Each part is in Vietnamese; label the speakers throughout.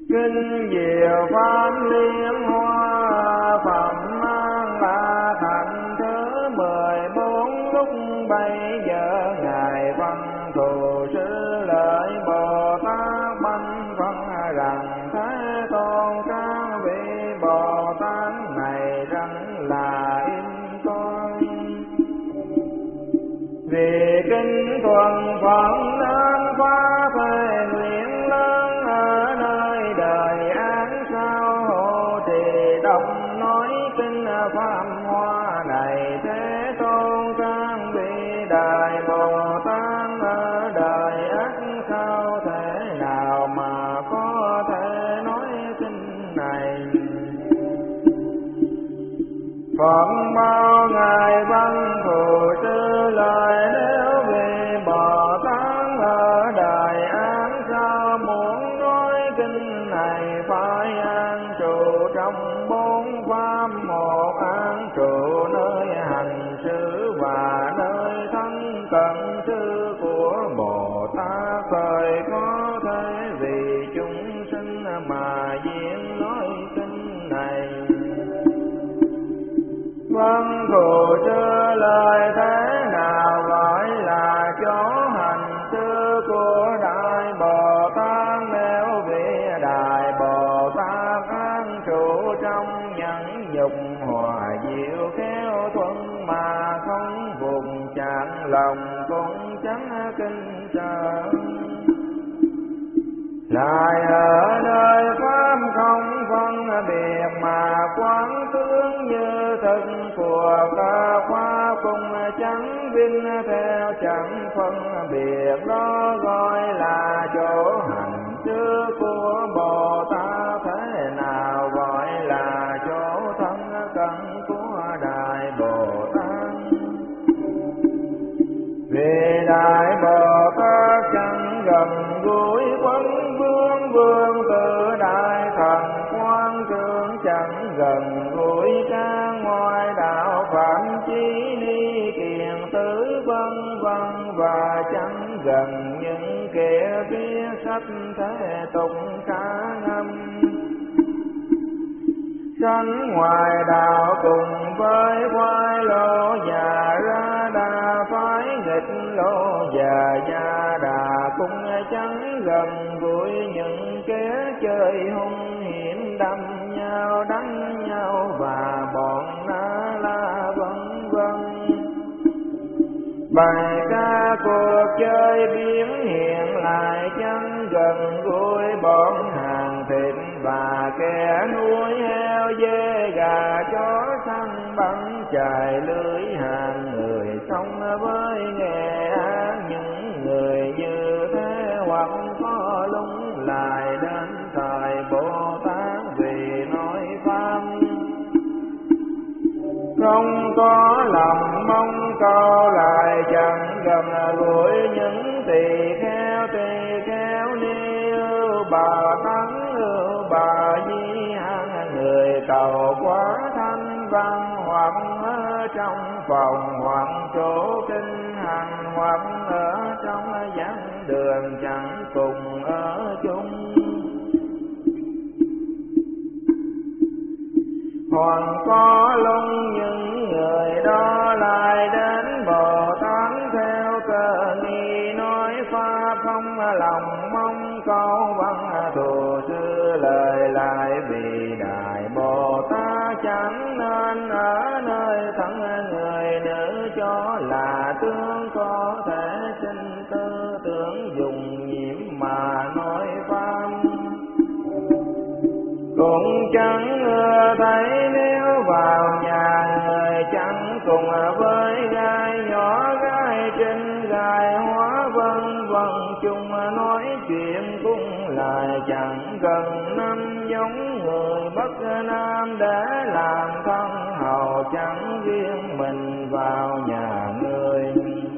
Speaker 1: Kinh diệu pháp liên hoa phẩm mang la thành thứ 14. Lúc bấy giờ ngài văn thù sư lợi Bồ Tát bánh phân rằng Thế Tôn các vị Bồ Tát này rằng là in con. Vì kinh thuần phận nên phá thế nguyện lớn ở nơi đời án sao hộ trì đọc nói kinh pháp hoa này. Thế Tôn các vị đại Bồ Tát ở đời ác sao thể nào mà có thể nói kinh này. Phật bao ngài văn thù sư lời nếu vì Bồ Tát ở đời án sao muốn nói kinh này phải an trụ trong 4 pháp. Một an trụ nơi hành sự và nơi thân cận sư của Bồ Tát thời có thể vì chúng sinh mà diễn nói kinh này. Văn thù sư lời thế nào gọi là chỗ hành sư của Đại Bồ Tát. Nếu vì Đại Bồ Tát an trụ trong nhẫn nhục hòa diệu khéo thuận mà không vùng chạm lòng cũng chẳng kinh sợ. Lại ở nơi pháp không phân biệt mà quán tướng như thực của ca khoa cùng chẳng vinh theo chẳng phân biệt. Đó gọi là chỗ hành sư của Bồ Tát. Thế nào gọi là chỗ thân cận của Đại Bồ Tát. Vì Đại Bồ Tát chẳng gần gũi quân vương. Vương tự Đại Thần quan trương chẳng gần gũi ca ngoài đạo phạm chí ni kiền tứ vân vân. Và chẳng gần những kẻ biết sách thế tục ca ngâm. Sanh ngoài đạo cùng với khoai lô già ra đà phái nghịch lô già đà cũng chẳng gần gũi những kẻ chơi hung hiểm đâm nhau đánh nhau và bọn na la vân vân. Bài ca cuộc chơi biến hiện lại chẳng gần gũi bọn hàng thịt và kẻ nuôi heo dê gà chó săn bắn chài lưới. Hàng người sống với nghề ác những người như thế hoặc có lung lại đến thời Bồ Tát vì nói pháp. Không có lòng mong cầu lại chẳng gần gũi những tỳ kheo ni ưu bà tấn ưu bà di hằng. Người cầu quá thanh văn hoặc ở trong phòng hoặc chỗ kinh hành hoặc ở trong giảng đường chẳng cùng ở chung. Còn có lung những người đó lại đến Bồ Tát theo cơ nghi nói pháp. Không lòng mong câu văn thù sư lời lại vì Đại Bồ Tát chẳng nên ở nơi thân người nữ cho là tướng có thể sinh tư tưởng dùng nhiễm mà nói pháp. Cũng chẳng thấy nếu vào nhà người chẳng cùng với gai nhỏ gai trên gai hóa vân vân chung nói chuyện cũng lại chẳng cần năm giống người bất nam để làm thân hầu chẳng riêng mình vào nhà người.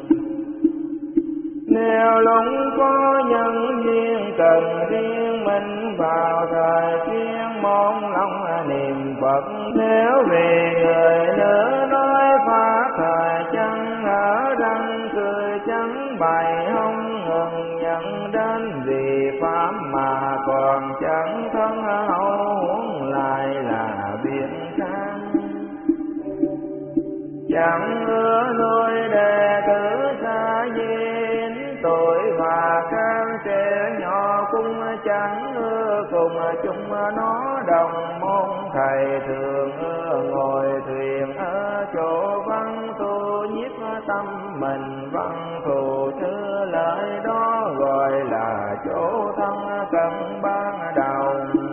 Speaker 1: Nếu lúc có nhân duyên cần riêng mình vào thời chuyên môn lòng niệm Phật. Nếu vì người nữ nói phá thời chẳng ở răng cười chẳng bày hông ngừng nhận đến vì pháp pháp mà còn chẳng thân hậu huống lại là biện khang. Chẳng ưa nuôi đệ tử xa diên tội và can trẻ nhỏ cũng chẳng ưa cùng chung nó đồng môn. Thầy thường ưa ngồi thuyền ở chỗ vắng tu nhiếp tâm mình văn thù thứ lợi đó gọi là chỗ thân cận ban đầu.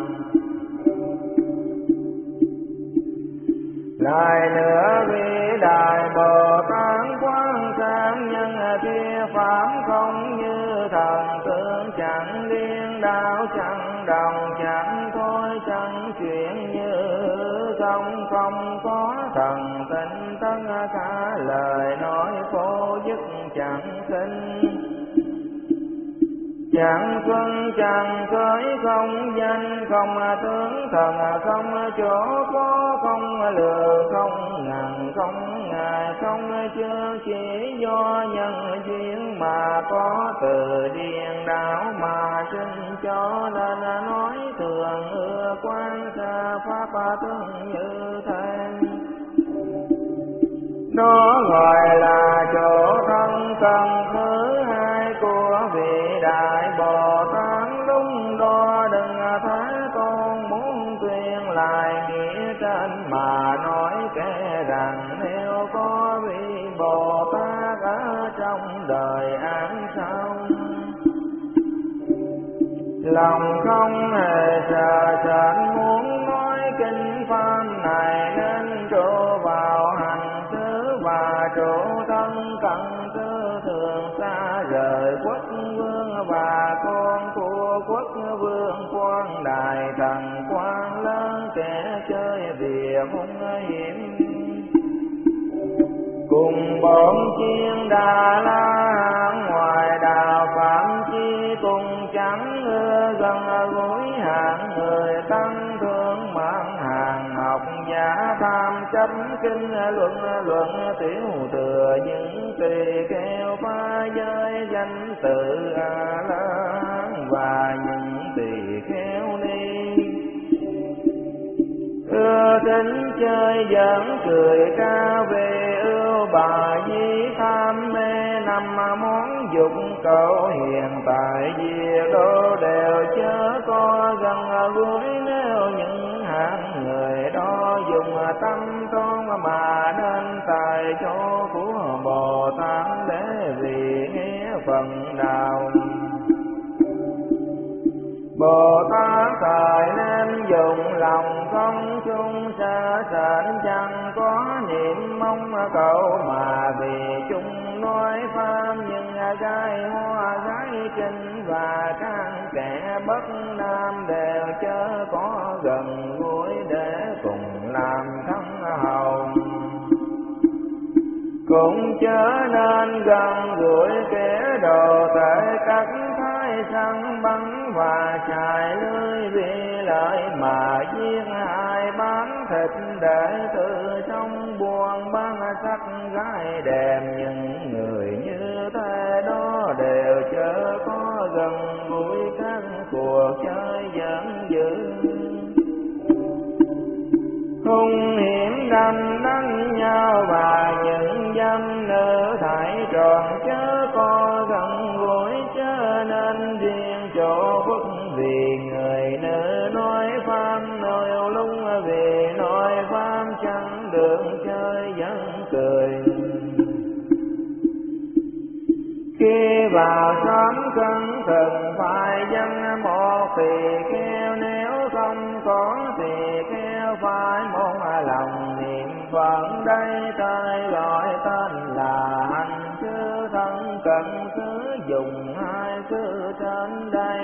Speaker 1: Lại nữa vị đại Bồ Tát Quán Sát nhân kia pháp không như thần tượng, chẳng điên đảo chẳng đồng chẳng thôi chẳng chuyện như không. Không có thần tinh tất cả lời nói vô dứt chẳng sinh. Chẳng phân chẳng khởi không danh không tướng thần, không chỗ có không lừa không ngàn không ngài không chưa, chỉ do nhân duyên mà có từ điên đảo mà sinh. Cho nên nói thường ưa quan xa pháp tướng như thế, đó gọi là chỗ thân cần thứ hai của vị đại Bồ Tát. Đúng đó đừng thấy con muốn tuyên lại nghĩa trên mà nói kể rằng nếu có vị Bồ Tát ở trong đời an sau, lòng không hề sợ sệt muốn nói kinh pháp này, nên trổ vào hành xứ và trổ thân cận tư thường xa rời quốc vương và con của quốc vương. Quan đại thần quan lớn kẻ chơi việc hung hiểm, cùng bọn chiên Đà La ngoài đạo phạm chi, cùng chẳng ưa gần gũi hạng người tăng thương mạng hàng học giả tham chấp kinh luận tiểu thừa những tỳ kheo phá giới danh tự A La Hán và những tỳ kheo ni. Ưa tính chơi giỡn cười ca về ưu bà di tham mê năm món dục cầu hiện tại việc đô đều chớ có gần gũi. Nếu những hạng người đó dùng tâm toan mà đến tại chỗ của Bồ Tát để vì nghe phần đạo, Bồ Tát thời nên dùng lòng không chung sợ sệt, chẳng có niệm mong cầu mà vì chúng nói pháp. Nhưng gái hoa gái trinh và các kẻ bất nam đều chớ có gần gũi để cùng làm thân hầu, cũng chớ nên gần gũi kẻ đồ tể các thái săn bắn và chài lưới vì lợi mà giết hại bán thịt để tự trong buôn bán sắc gái đẹp. Những người như thế đó đều chớ có gần gũi các cuộc chơi giỡn dữ, hung hiểm đâm đánh nhau và những dâm nữ thải tròn chớ có gần gũi. Chớ nên riêng chỗ bất vì người nữ nói pháp nồi lung, vì nói pháp chẳng được chơi vẫn cười. Khi vào xóm cẩn thận phải dân một tỳ kheo, nếu không có tỳ kheo phải một lòng niệm Phật. Đây tay gọi tên là hành chư thân cận xứ, dùng hai chữ trên đây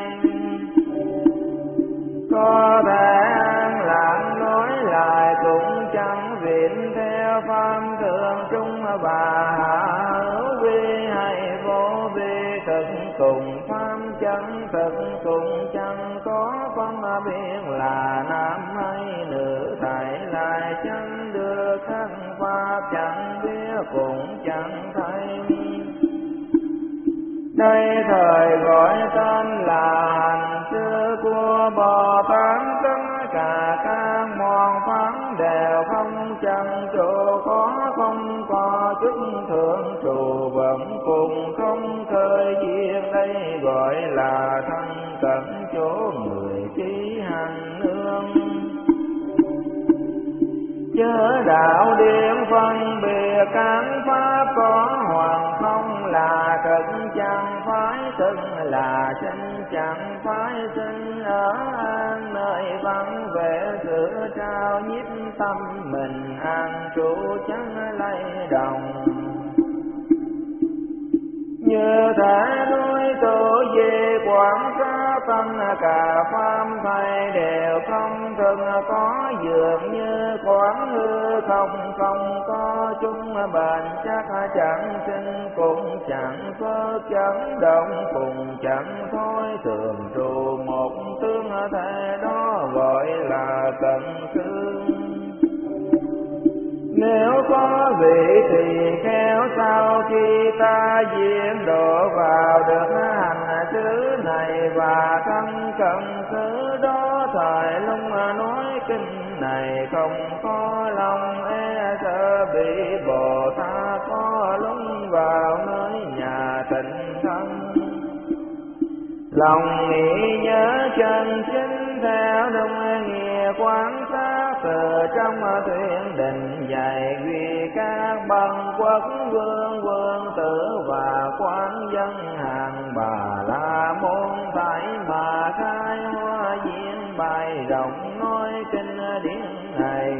Speaker 1: có thể an lạc nói lại, cũng chẳng viện theo pháp thường trung và hạ hữu vi hay vô vi. Thực cùng pháp chân thực cùng chẳng có phân biệt là nam hay nữ, thảy lại chẳng được khắc pháp chẳng biết cũng chẳng thấy. Đây thời gọi tên là hành Bồ Tát tất cả các môn pháp đều không chân trụ, không có chút thượng trụ, vẫn cùng không khởi diệt. Đây gọi là thân cận chỗ người trí hành nương. Chớ đạo điển phân biệt các pháp có hoặc không, là thực chẳng phải thực, là sinh chẳng phải sinh. Ở an nơi vắng vẻ sự trao nhiếp tâm mình, an trụ chẳng lay động. Như thể núi tự về quảng sát tâm, cả pháp thầy đều không thực, có dường như quán hư không, không có chung bền chắc. Chẳng sinh cũng chẳng phớt, chẳng động cùng chẳng thôi, thường trụ một tương thể, đó gọi là cận xương. Nếu có vị thì khéo sau khi ta diễn độ vào, được hành xứ này và thân cận xứ đó. Thời lúc nói kinh này không có lòng e sợ, bị Bồ Tát có lúc vào nơi nhà tịnh thân. Lòng nghĩ nhớ chân chính theo đúng nghĩa quán sát, từ trong thuyết định dạy vì các bậc quốc vương, vương tử và quan dân hàng Bà La Môn. Tại mà khai hoa diễn bài rộng nói kinh điển này,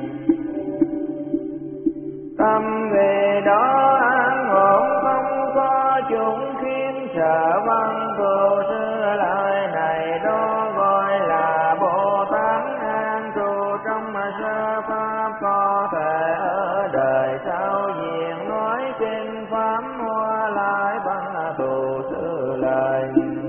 Speaker 1: tâm về đó an ổn không có chúng khiến sợ. Văn cừu sư lời này đó gọi là Bồ Tát an trụ trong sơ pháp, có thể ở đời sau diện nói kinh pháp hoa lại bằng cừu sư lời.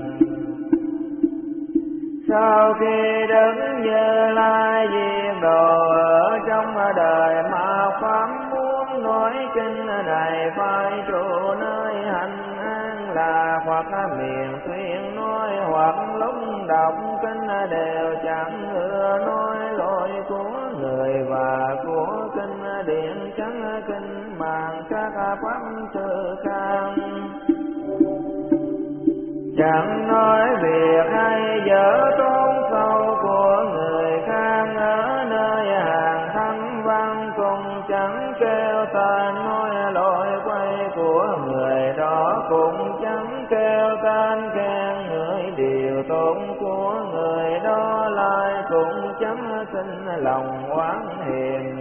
Speaker 1: Sau khi Đức Như Lai diệt độ ở trong đời mà pháp, muốn nói kinh này phải trụ nơi hành an, là hoặc miệng thuyên nói, hoặc lúc đọc kinh đều chẳng ưa nói lỗi của người và của kinh điển, chẳng kinh màng các pháp sư khác. Chẳng nói việc hay dở tốn sâu của người khác, ở nơi hàng thánh văn cùng chẳng kêu tên nói lỗi quay của người đó, cũng chẳng kêu tên khen người điều tốn của người đó, lại cũng chẳng xin lòng oán hiền.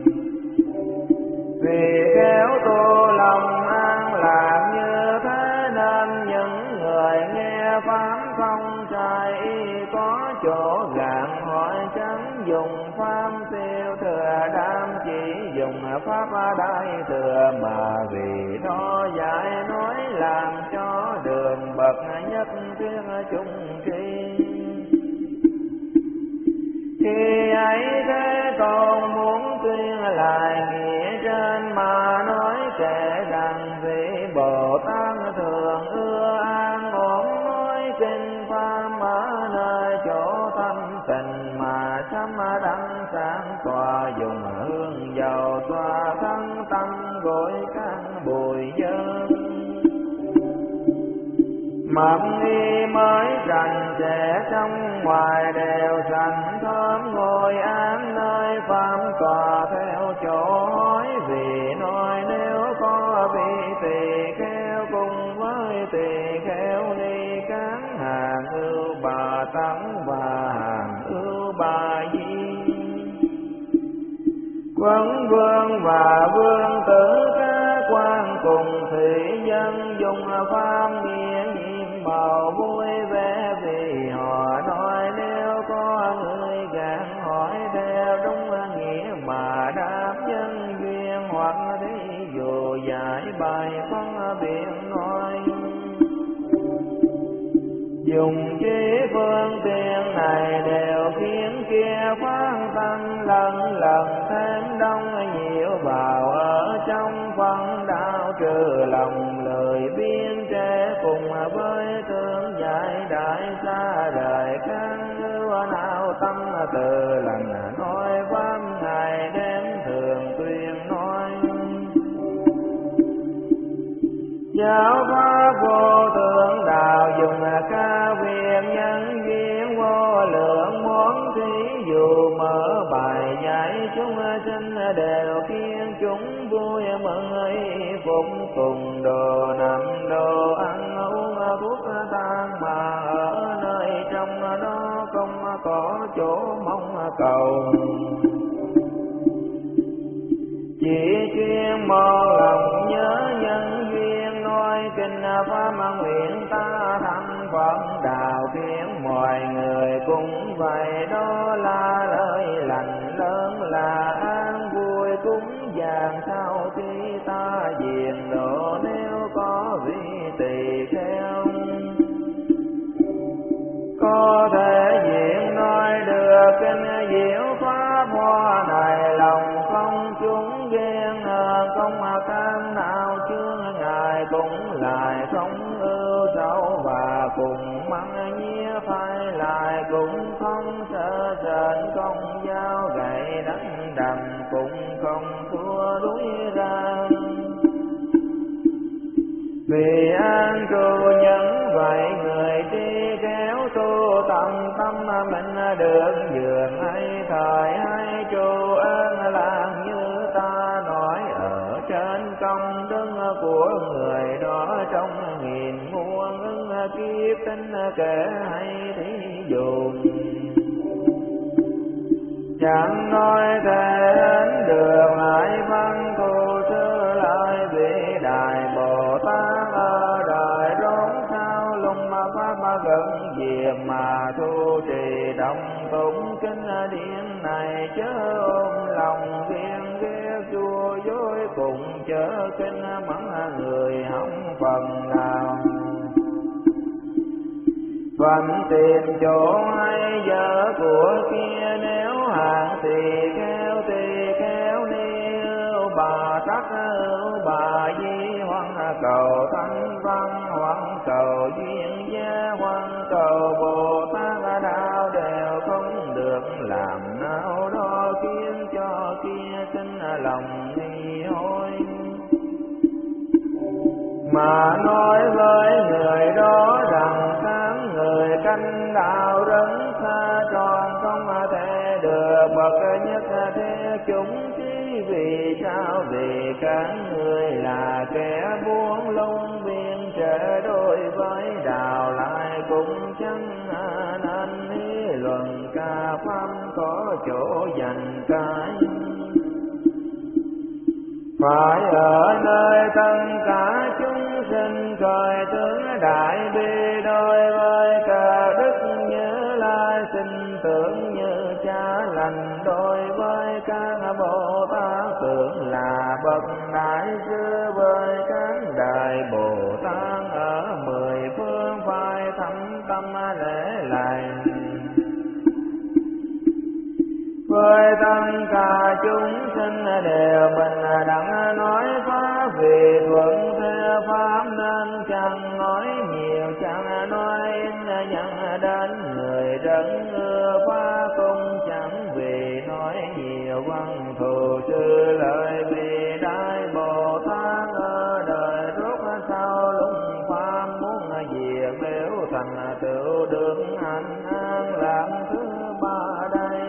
Speaker 1: Vì khéo tu lòng an lạc như thế, nên những người nghe pháp không sai y, có chỗ gạn hỏi chẳng dùng pháp tiêu thừa, đam chỉ dùng pháp đại thừa. Mà vì đó dạy nói làm cho đường bậc nhất thuyết chung tri. Khi ấy Thế Tôn muốn tuyên lại nghĩa trên, mà nói kể rằng vị Bồ Tát thường ưa an ổn nói kinh pháp, ở nơi chỗ thanh tịnh mà sám đăng sáng tỏa, dùng hương dầu xoa thân tâm gội căn bụi dơ. Mặc y mới sạch sẽ, trong ngoài đều sạch thơm, ngồi án nơi pháp tòa theo chỗ hỏi. Vì nói nếu có vị tỳ kheo cùng với tỳ kheo ni, các hàng ưu bà tấn và hàng ưu bà di, quân vương và vương tử, các quan cùng thủy dân, dùng pháp nghĩa nhiệm màu vui vẻ. Vì họ nói nếu có người gạn hỏi theo đúng nghĩa mà đáp nhân duyên, hoặc thí dụ giải bài phân biệt nói. Dùng trí phương tiện này đều khiến kia phát tâm lần lần thêm đông nhiều vào, ở trong phân đạo trừ lòng lời biên trẻ, cùng với tương giải đại xa đời căn tâm tự lành nói pháp ngày đêm thường tuyên nói. Giáo pháp vô thượng đạo dùng ca quyền nhân duyên vô lượng món thí dụ mở bài dạy chúng sinh đều khiến chúng vui mừng y phục cùng đồ nằm đồ ăn uống thuốc tan mà ở nơi trong đó không có chỗ mong cầu. Chỉ chuyên một lòng nhớ nhân duyên nói kinh pháp nguyện ta thành Phật đạo khiến mọi người cũng vậy. Đó là lời lành lớn là an vui cúng dường sau khi ta diệt độ nếu có vị tỳ kheo. Có thể diện nói được kinh diệu pháp hoa này lòng không chúng ghen không cam nào chướng ngài cũng lại không ưu sâu và cùng mắng nhía phải lại cũng không sợ sệt công dao gậy đánh đầm cũng không thua đuổi ra. Vì an trụ nhân vậy người đi kéo tu tâm tâm mình được dường hay thời hay trụ ơn làm như ta nói ở trên công đức của người đó trong nghìn muôn ứng kiếp tính kể hay thí dụ. Chẳng nói thể đến được lại văn thù sư lại vị đại Bồ Tát ở đời rốn sao lung pháp gần diệt mà thu trì đồng tụng kinh điển này chớ ôm lòng ghen ghét chua dối cùng chớ kinh mắng người hỏng phần nào. Vẫn tìm chỗ hay vợ của kia nếu hàng tỳ kheo ni bà sắc bà di hoan cầu thanh văn hoan cầu duyên gia hoan cầu Bồ Tát đạo đều không được làm nào đó khiến cho kia sinh lòng nghi hối. Mà nói với người đó rằng các người canh đạo rất xa tròn không thể được bậc nhất thế chúng chỉ vì sao? Vì các người là kẻ buông lung biên trở đối với đạo lại cũng chẳng nên lý luận ca pháp có chỗ dành cái. Phải ở nơi tất cả chúng sinh coi tướng đại bi đối với cả đức Như Lai xin tưởng như cha lành đối với các Bồ Tát tưởng là bậc đại sư với các đại Bồ Tát ở mười phương phải thâm tâm lễ lành. Với tất cả chúng sinh đều bình đẳng nói pháp vì thuận theo pháp nên chẳng nói nhiều chẳng nói ít nhận đến người rất ưa phá cũng chẳng vì nói nhiều văn thù sư lợi vì đại Bồ Tát ở đời rốt sau lung pháp muốn diệt nếu thành tựu được hạnh an lạc thứ ba đây.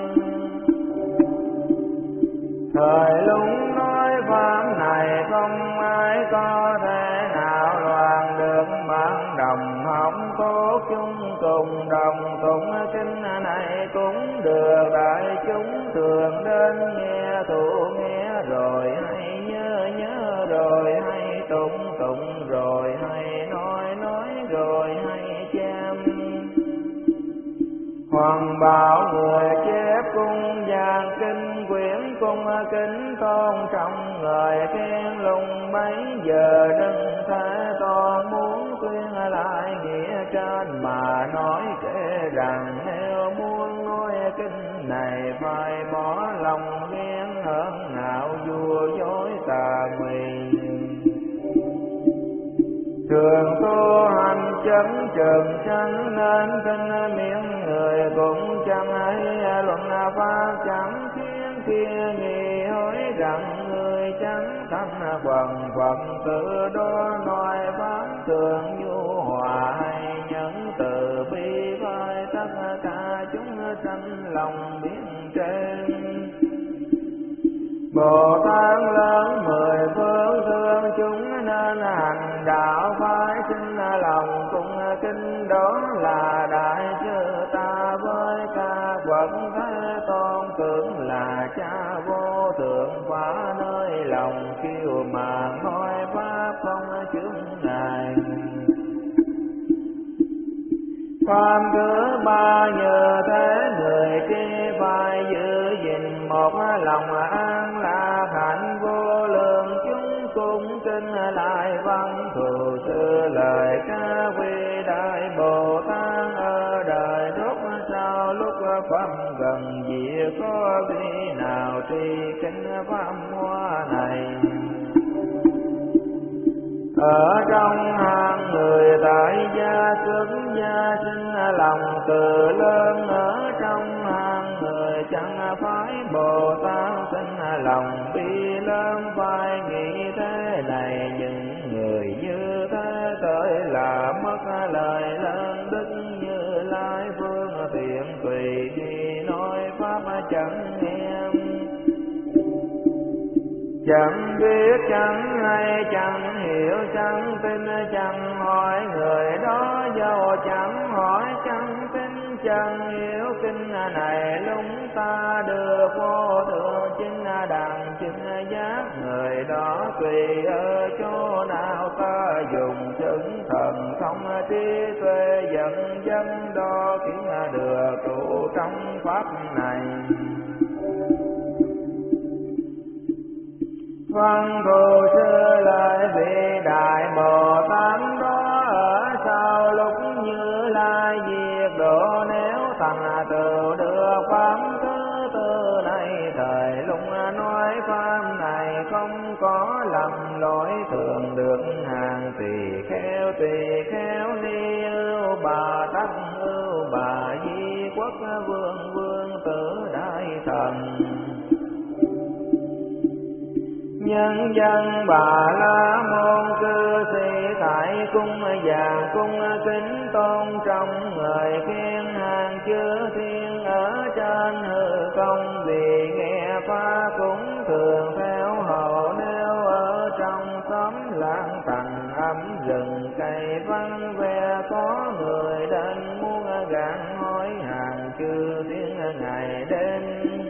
Speaker 1: Thời lúc nói pháp này không ai có thể nào loạn được bạn đồng học tốt chung cùng đồng tụng kinh này cũng được đại chúng thường đến nghe thụ nghe rồi hay nhớ rồi hay tụng rồi hay nói rồi hay chém. Hoàng bảo người chép cung giảng kinh quyển cung kính tôn trọng người khen lùng bấy giờ đừng thể toàn muốn tuyên lại nghĩa trên mà nói kể rằng nếu muốn nói kinh này phải bỏ lòng ghen hờn ngạo vua dối tà mị. Thường tu hành chấn trường sanh nên kinh miệng người cũng chẳng ấy quần Phật tử đó nói pháp thường nhu hòa hay nhân từ bi với tất cả chúng sanh lòng biết trên. Bồ Tát lớn mười phương thương chúng nên hành đạo phải sinh lòng cung kính, đó là đại chư ta với ca Phật Thế Tôn tưởng là cha vô thượng phá nơi lòng kiêu mạn nói pháp không chướng ngại. Pháp thứ ba như thế người kia phải giữ gìn một lòng an lạc hạnh vô lượng, chúng cung kính lại văn thù sư lời ca quy đại Bồ Tát ở đời rốt sau lúc pháp gần diệt có vị nào tri kinh pháp hoa này. Ở trong hàng người tại gia xuất gia sinh lòng từ lớn, ở trong hàng người chẳng phải Bồ Tát sinh lòng bi lớn, phải nghĩ thế này những người như thế tới là mất lời lớn đức. Như Lai phương tiện tùy đi nói pháp chẳng nghe, chẳng biết chẳng hay chẳng hiểu chẳng tin chẳng hỏi người đó, dầu chẳng hỏi chẳng tin chẳng hiểu kinh này lúng ta được vô thượng chính đẳng chứng giác. Người đó tùy ở chỗ nào ta dùng chứng thần không trí tuệ dẫn dắt đó kiến được trụ trong pháp này. Văn thù sư lại vị đại Bồ Tát đó ở sau lúc Như Lai diệt độ, nếu thành tựu được pháp thứ tư này thời lúc nói pháp này không có lầm lỗi, thường được hàng tỳ kheo ni ưu bà đắc ưu bà di quốc vương vương tử đại thần. Nhân dân Bà La Môn cư sĩ tại cung vàng cung kính tôn trọng người khen hàng chư thiên ở trên hư không, vì nghe pháp cũng thường theo hầu. Nếu ở trong xóm làng tầng ấm rừng cây vắng vẻ, có người đến muốn gạn hỏi hàng chư thiên ngày đêm,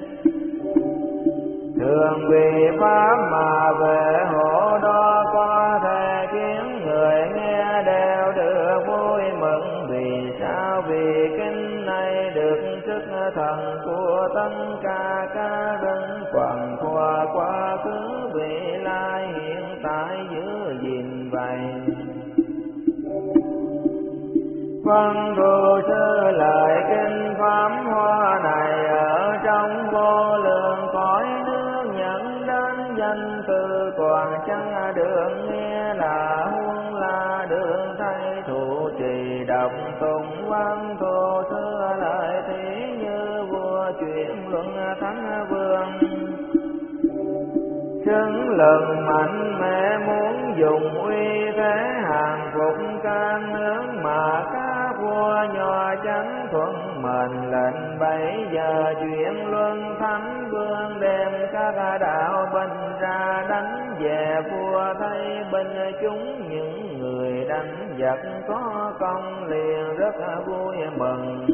Speaker 1: thường vì pháp mà về hộ đó có thể khiến người nghe đều được vui mừng. Vì sao? Vì kinh này được sức thần của tất cả các đấng quần qua quá khứ vị lai hiện tại giữ gìn vậy. Văn thù sư lời kinh pháp hoa này ở trong vô lượng cõi nước nhận đến danh từ, còn chẳng được nghe là huống là được thấy thụ trì đọc tụng. Văn thù sư lời thí như vua chuyển luận thánh vương, chứng lực mạnh mẽ muốn dùng uy thế hàng phục các nước, mà các vua nhỏ chẳng thuận mệnh lệnh. Bây giờ chuyện luân thánh vương đem các đạo binh ra đánh về vua, thấy binh chúng những người đánh giặc có công liền rất vui mừng.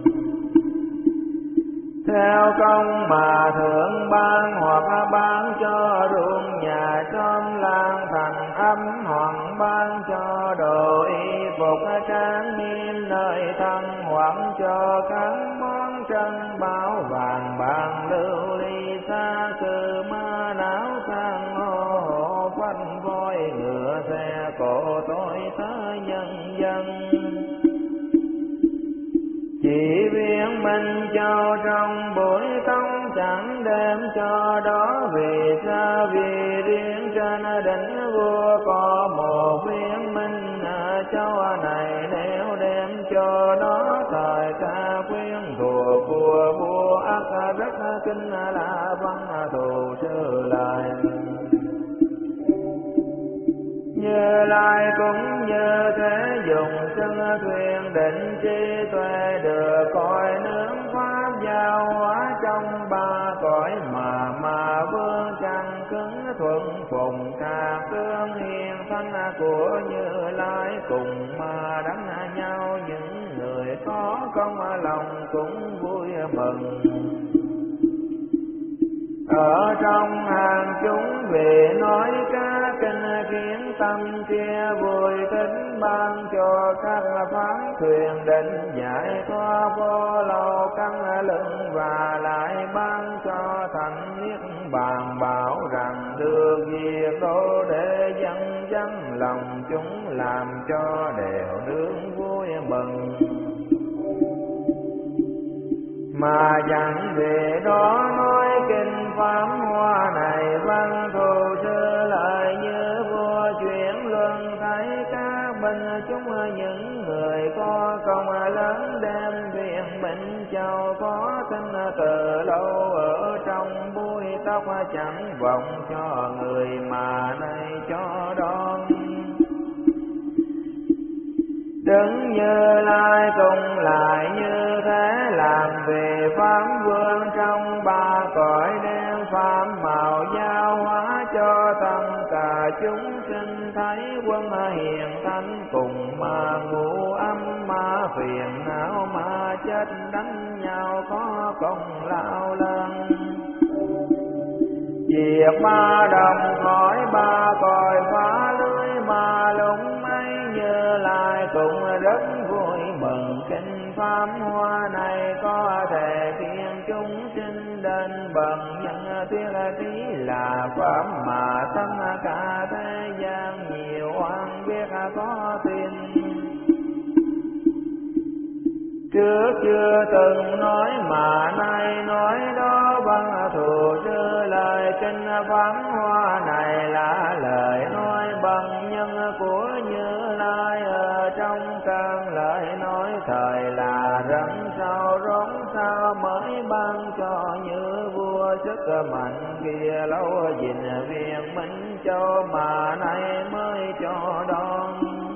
Speaker 1: Theo công mà thượng ban hoặc ban cho ruộng nhà xóm làng thành ấm, hoặc ban cho đồ y phục trang nghiêm nơi thân, hoặc cho các món trân bảo vàng bạc lưu ly xa cừ ma não sang hô hộ phanh voi ngựa xe cộ tôi tới nhân dân. Chỉ biết mình cho trong buổi tông chẳng đem cho đó. Vì sao? Vì riêng trên đỉnh vua có một viên minh châu này, nếu đem cho đó thời ca quyến thuộc của vua ắt rất kinh là văn thù sư lại. Như Lai cũng như thế dùng chân thuyền định trí tuệ được cõi nước pháp giáo hóa trong ba cõi mà vương chẳng cứng thuận phùng thạc tương hiền thanh của Như Lai cùng mà đắng nhau những người có công lòng cũng vui mừng. Ở trong hàng chúng vì nói ca kinh khiến tâm kia vui thích ban cho các pháp thuyền định giải thoát vô lâu căng lưng và lại ban cho thành niết bàn bảo rằng được việc đô để dân lòng chúng làm cho đều nương vui mừng. Mà chẳng về đó nói kinh pháp hoa này văn thù sư lợi như vua chuyển luân thấy các binh chúng những người có công lớn đem viện bệnh châu có tin từ lâu ở trong bụi tóc chẳng vọng cho người mà nay cho đón. Đứng Như Lai cùng lại như thế làm về pháp vương trong ba cõi đem pháp màu giáo hóa cho tâm cả chúng sinh thấy quân hiền thánh cùng mà ngũ âm ma phiền não ma chết đánh nhau có công lao lớn. Diệt ma đồng khỏi ba cõi phá lưới ma lũng ấy Như Lai cũng rất vui mừng. Kinh pháp hoa này có thể khiến chúng sinh đến bằng nhân thiết trí là pháp mà tâm cả thế gian nhiều oan biết có tin. Trước chưa từng nói mà nay nói đó bằng thù sư lời kinh pháp hoa này là lời nói bằng nhân của Như Lai ở trong căn lời nói thời là rắn sao rốn sao mới ban cho như vua sức mạnh kia lâu gìn viên Minh Châu mà nay mới cho đón.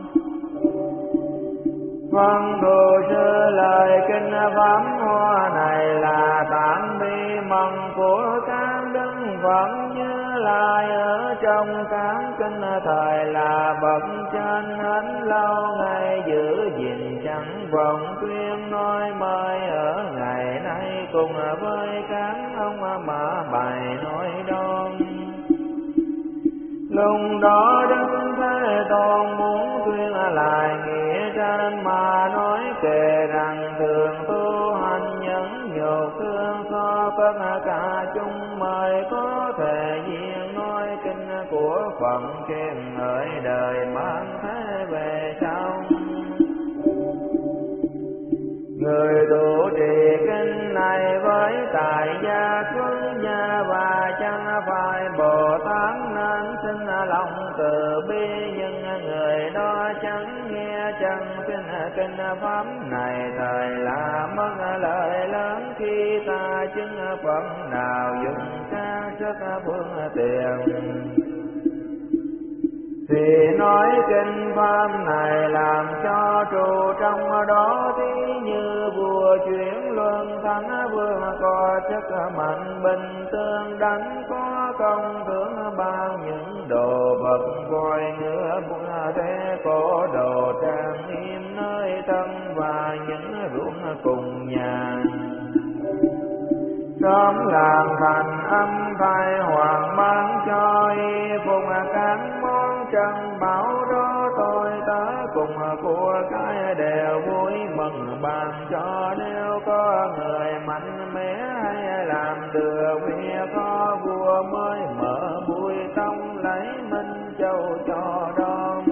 Speaker 1: Văn thù sư lời kinh pháp hoa này là tạng bi mong của các đức Phật Như Lai ở trong các kinh thời là bậc trên hết lâu ngày giữ gìn chẳng vọng tuyên nói mới ở ngày nay cùng với các ông mà bài nói đoan. Lúc đó Đức Thế Tôn muốn tuyên lại nghĩa trên mà nói kể rằng thường tu hành nhẫn nhục thương so tất cả chúng mới có thể diện nói kinh của Phật khen ngợi đời mang thế về sau. Người tu trì kinh này với tài gia xuất gia và chẳng phải Bồ Tát nên xin lòng từ bi, nhưng người đó chẳng nghe chẳng tin kinh pháp này thời là mất lợi lớn khi ta chứng Phật nào dùng các sức phương tiện. Thì nói kinh pháp này làm cho trụ trong đó thí như vua chuyển luân thắng vương có sức mạnh bình tương đánh có công thưởng bao những đồ vật voi ngựa bùa thế cổ đồ trang nghiêm nơi thân và những ruộng cùng nhà. Sớm làm thành âm thay hoàng ban cho y phục các món trân bảo đó tôi tớ cùng của cái đều vui mừng bàn cho. Nếu có người mạnh mẽ hay làm được việc có vua mới mở bụi tông lấy Minh Châu cho đón.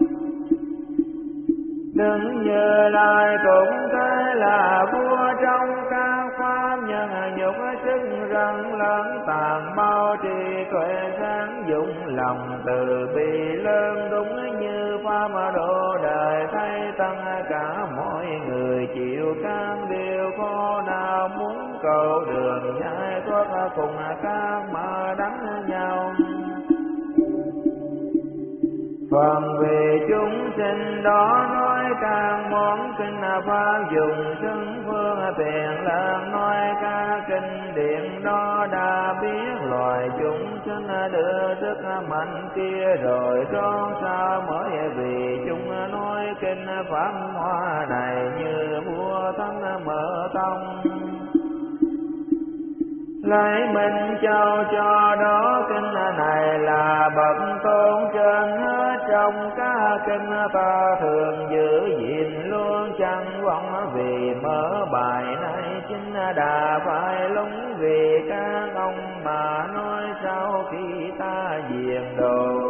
Speaker 1: Đừng Như Lai cũng thế là vua trong các pháp nhân nhục sức răng lớn tàn bao trì tuệ sáng dụng lòng từ bi lớn đúng như pháp độ đời thay tăng cả mọi người chịu can điều khổ nào muốn cầu đường giải thoát cùng các mà đắng nhau. Phần vì chúng sinh đó nói các món kinh pháp dùng xưng phương tiện lần nói các kinh điển đó đã biết loài chúng sinh đưa sức mạnh kia rồi trốn sao mới vì chúng nói kinh pháp hoa này như vua thánh mở tông. Lấy Minh Châu cho đó kinh này là bậc tôn trên hết trong các kinh ta thường giữ gìn luôn chẳng vọng vì mở bài này chính đã phải lúng vì các ông mà nói sau khi ta diệt đồ.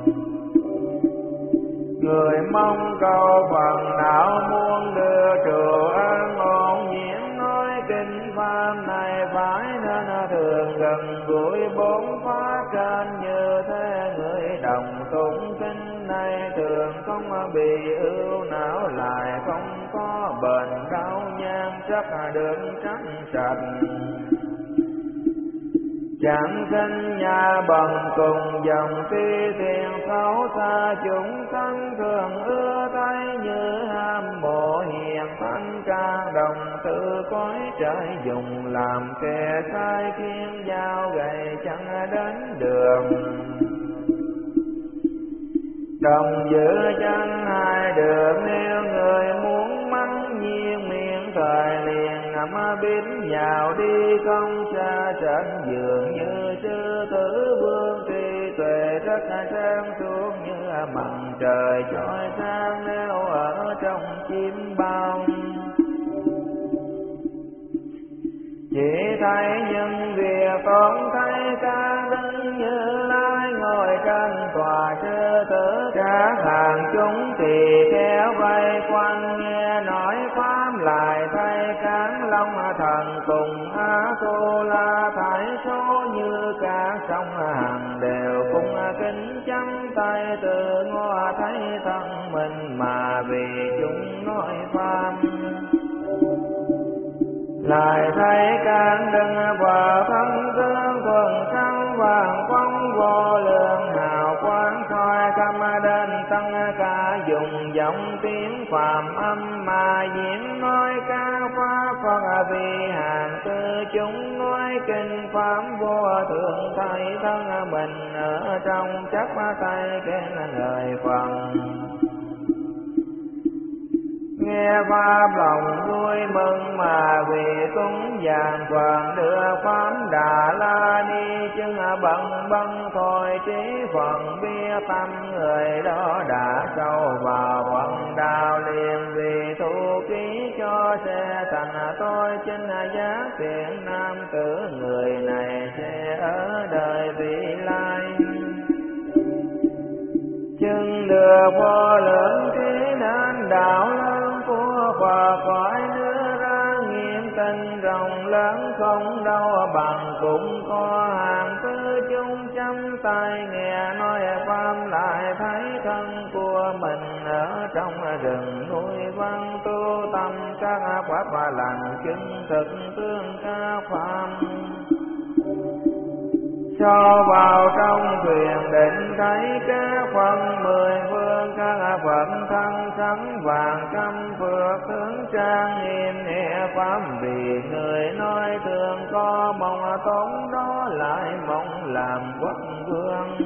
Speaker 1: Người mong cầu phần nào muốn đưa trụ an ổn nhiễm nói kinh pháp này phải nên thường gần gũi bốn pháp trên như thế người đồng tụng kinh này thường không bị ưu não lại không có bệnh đau nhan sắc được trắng sạch. Chẳng sinh nhà bằng cùng dòng phi tiền xấu xa chúng sanh thường ưa thấy như ham mộ hiền thanh ca đồng tự cõi trời dùng làm kẻ sai khiến dao gầy chẳng đến đường. Đồng giữ chẳng hai được nếu người muốn mắng nhiên miệng thời liền ngậm bím nhào đi không xa trên giường như sư tử vương tri tuệ rất sáng suốt như mặt trời chói sáng nếu ở trong chim bao. Chỉ thấy những việc không thấy ca đứng như lai ngồi trên tòa sư tử các hàng chúng thì kéo vây quanh nghe nói pháp lại thay cán long thần cùng a tu la thải số như cả sông hàng đều cùng kính chắp tay từ ngó thấy thân mình mà vì chúng nói pháp. Lại thấy càng đừng và thân tương thuần sáng vàng phong vô lượng hào quang soi khắp đến tăng ca dùng giọng tiếng phàm âm mà diễn nói ca pháp Phật vì hàng tư chúng nói kinh pháp vô thượng thấy thân mình ở trong chắc tay khen lời Phật. Nghe pháp lòng vui mừng mà vì cúng dường Phật đưa pháp Đà La Ni chứng bận bận thôi trí phần biết tâm người đó đã sâu vào phần đạo liền vì thu ký cho sẽ thành tôi chính giác thiện nam tử người này sẽ ở đời vị lai. Chứng được vô lượng trí đến đạo lớn của Phật khỏi nữa ra nghiêm tinh rộng lớn không đâu bằng cũng có hàng tư chúng chăm tay nghe nói pháp lại thấy thân của mình ở trong rừng núi văn tu tâm các pháp và lành chứng thực tương các pháp. Cho vào trong thuyền định thấy các phần 10 phương các Phật thân sắn vàng trăm phước tướng trang nghiêm nghe pháp vì người nói thường có mong tốn đó lại mong làm quốc vương.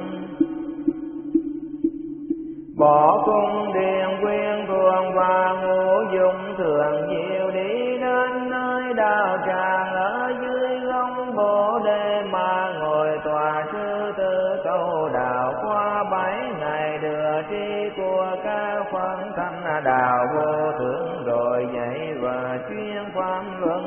Speaker 1: Bỏ cung điện quyên thuồng và ngũ dụng thường diệu đi đến nơi đạo tràng ở dưới gông bồ đề mà ngồi tòa sư tử câu đạo qua 7 ngày đưa tri của các phân thanh đạo vô thượng rồi dạy và chuyên pháp luận.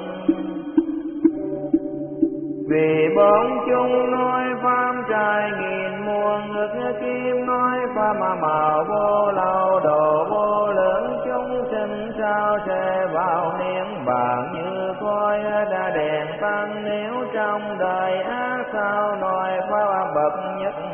Speaker 1: Vì bốn chúng nói pháp trai nghìn muôn ngực kim nói pháp màu vô lâu độ vô lượng chúng sinh sao sẽ vào niết bàn như khói đã đèn tăng nếu trong đời ác sao nói pháp bậc nhất